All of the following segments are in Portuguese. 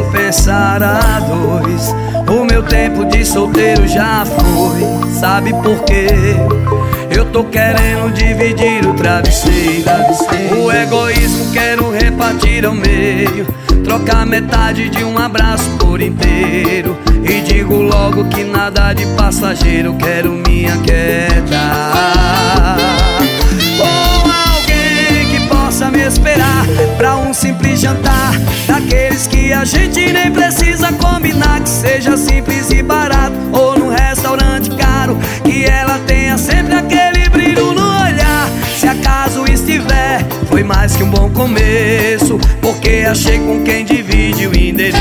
pensar a dois. O meu tempo de solteiro já foi. Sabe por quê? Eu tô querendo dividir o travesseiro. O egoísmo quero repartir ao meio, trocar metade de um abraço por inteiro. E digo logo que nada de passageiro, quero minha queda. Ou alguém que possa me esperar pra um simples jantar, daqueles que a gente nem precisa combinar, que seja simples e barato, ou num restaurante caro, que ela tenha sempre aquele brilho no olhar. Se acaso estiver, foi mais que um bom começo, porque achei com quem divide o endereço.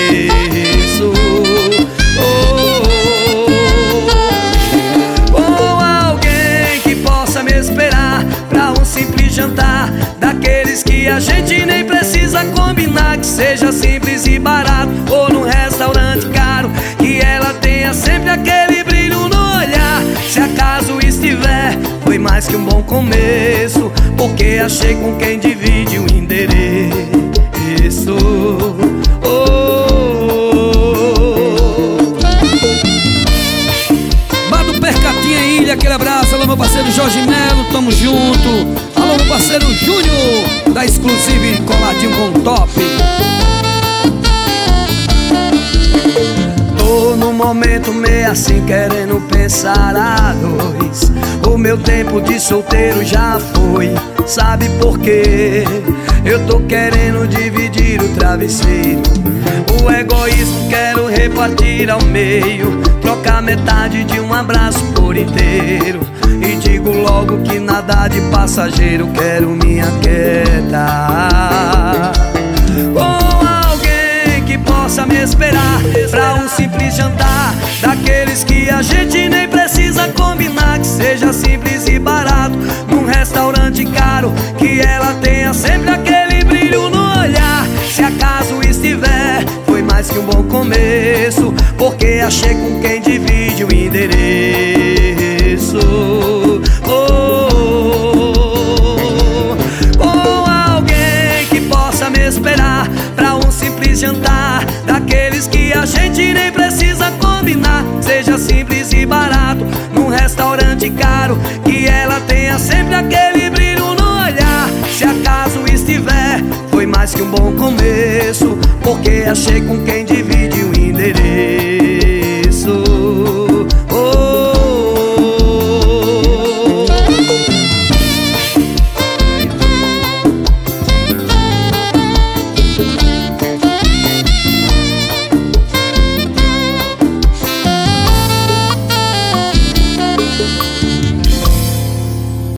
Ou alguém que possa me esperar pra um simples jantar, daqueles que a gente nem precisa combinar, que seja simples e barato, ou num restaurante caro, que ela tenha sempre aquele brilho no olhar. Se acaso estiver, foi mais que um bom começo, porque achei com quem divide o endereço. Bado Percatinha Ilha, aquele abraço. Alô, meu parceiro Jorge Melo, tamo junto. Alô, meu parceiro Júnior, da Exclusive, coladinho com o top. Tô num momento meio assim, querendo pensar a dois. O meu tempo de solteiro já foi. Sabe por quê? Eu tô querendo dividir o travesseiro. O egoísmo quero repartir ao meio, trocar metade de um abraço por inteiro. E digo logo que nada de passageiro, quero minha queda. Ou alguém que possa me esperar pra um simples jantar, daqueles que a gente nem precisa combinar, que seja simples e barato, num restaurante caro, que ela tenha sempre aquele brilho no olhar. Se acaso estiver, foi mais que um bom começo, porque achei com quem divide o endereço. Ou alguém que possa me esperar pra um simples jantar, daqueles que a gente nem precisa combinar, seja simples e barato, num restaurante caro, que ela tenha sempre aquele brilho no olhar. Se acaso estiver, foi mais que um bom começo, porque achei com quem divide o endereço.